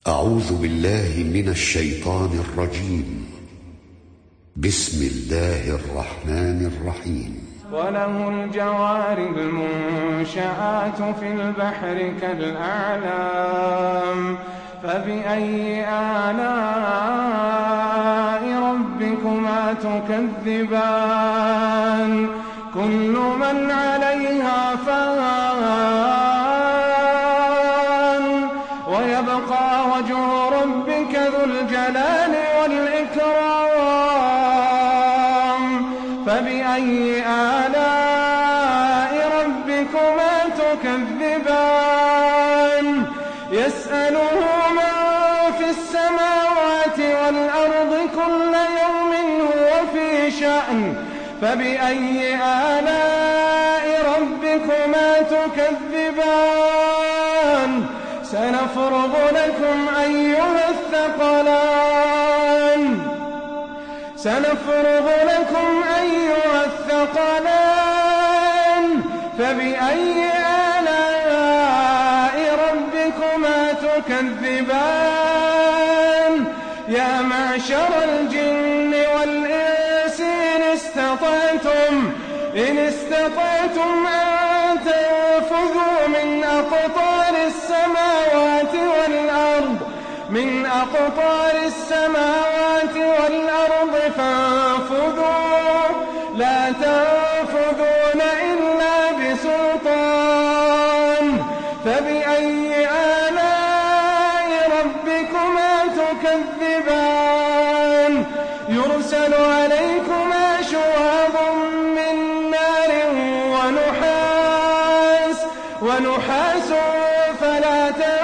أعوذ بالله من الشيطان الرجيم. بسم الله الرحمن الرحيم. وله الجوار المنشآت في البحر كالأعلام فبأي آلاء ربكما تكذبان كل من عليها فان ويبقى وجه ربك ذو الجلال والإكرام فبأي آلاء ربكما تكذبان يسأله من في السماوات والأرض كل يوم هو في شأن فبأي آلاء ربكما تكذبان سنفرغ لكم أيها الثقلان فبأي آلاء ربكما تكذبان يا معشر الجن والإنس إن استطعتم أن تنفذوا من أقطار السماوات والأرض فانفذوا لا تنفذون إلا بسلطان فبأي آلاء ربكما تكذبان يرسل عليكما شواظ من نار ونحاس فلا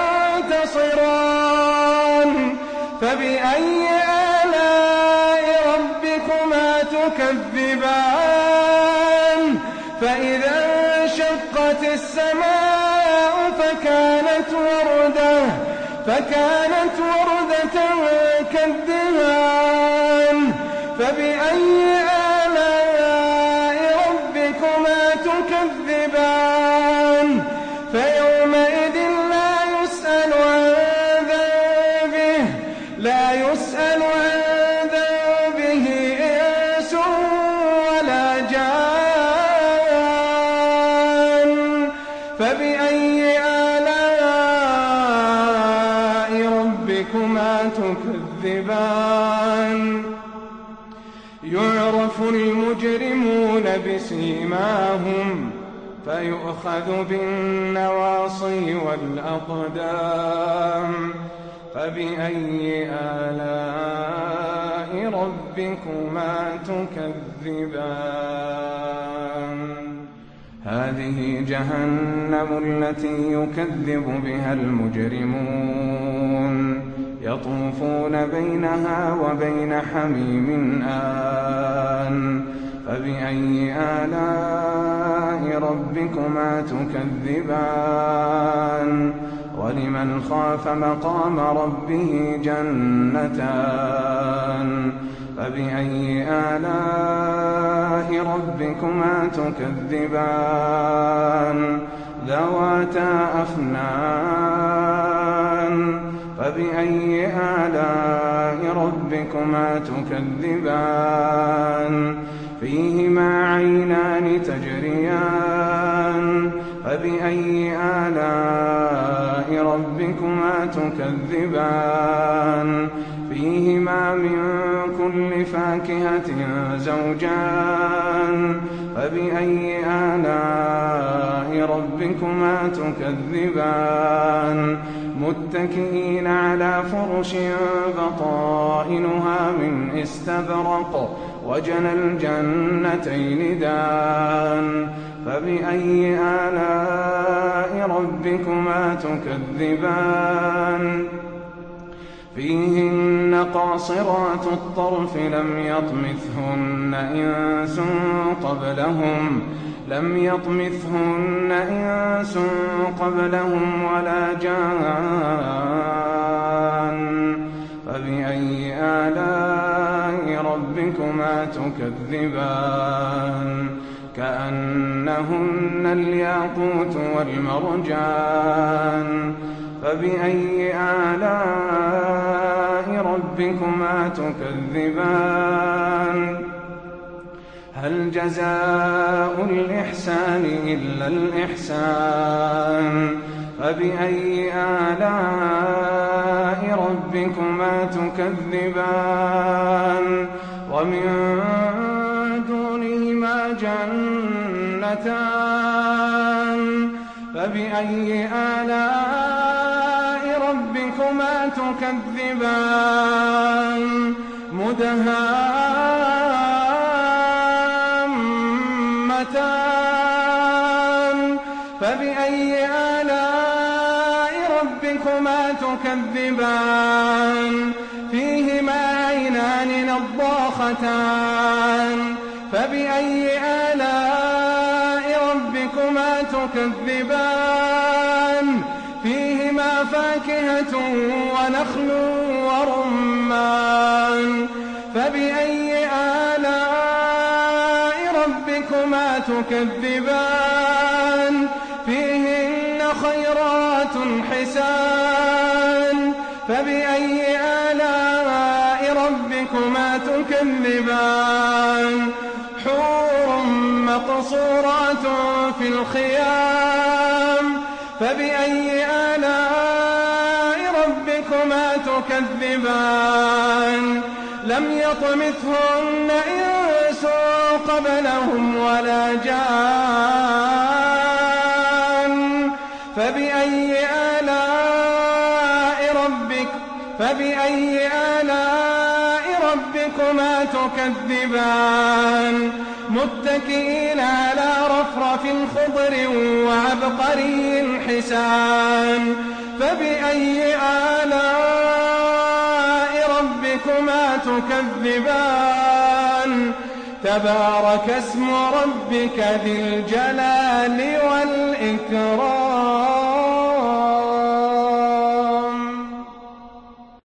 تنتصران فبأي آلاء ربكما تكذبان فإذا انشقت السماء فكانت وردة كالدهان فبأي آلاء ربكما تكذبان فيومئذ لا يسأل عن ذنبه إنس ولا جان فبأي آلاء ربكما تكذبان يعرف المجرمون بسيماهم فيؤخذ بالنواصي والأقدام فبأي آلاء ربكما تكذبان هذه جهنم التي يكذب بها المجرمون يطوفون بينها وبين حميم آن فبأي آلاء ربكما تكذبان ولمن خاف مقام ربه جنتان فبأي آلاء ربكما تكذبان ذواتا أفنان فبأي آلاء ربكما تكذبان فيهما عينان تجريان فبأي آلاء ربكما تكذبان فيهما من كل فاكهة زوجان فبأي آلاء ربكما تكذبان متكئين على فرش بطائنها من استبرق وجنى الجنتين دان فبأي آلاء ربكما تكذبان فيهن قاصرات الطرف لم يطمثهن إنس قبلهم ولا جان فبأي آلاء ربكما تكذبان كأنهن الياقوت والمرجان فبأي آلاء ربكما تكذبان هل جزاء الإحسان إلا الإحسان فبأي آلاء ربكما تكذبان ومن دونهما جنتان فبأي آلاء ربكما تكذبان مدهامتان فبأي آلاء ربكما تكذبان فيهما عينان نضاختان فبأي آلاء ربكما تكذبان فيهما فاكهة ونخل ورمان فبأي آلاء ربكما تكذبان فيهن خيرات حسان فبأي آلاء ربكما تكذبان حور مقصورات في الخيام فبأي آلاء ربكما تكذبان لم يطمثهن إنس قبلهم ولا جان فبأي آلاء ربكما تكذبان متكئين على رفرف خضر وعبقري حسان فبأي آلاء ربكما تكذبان تبارك اسم ربك ذي الجلال والإكرام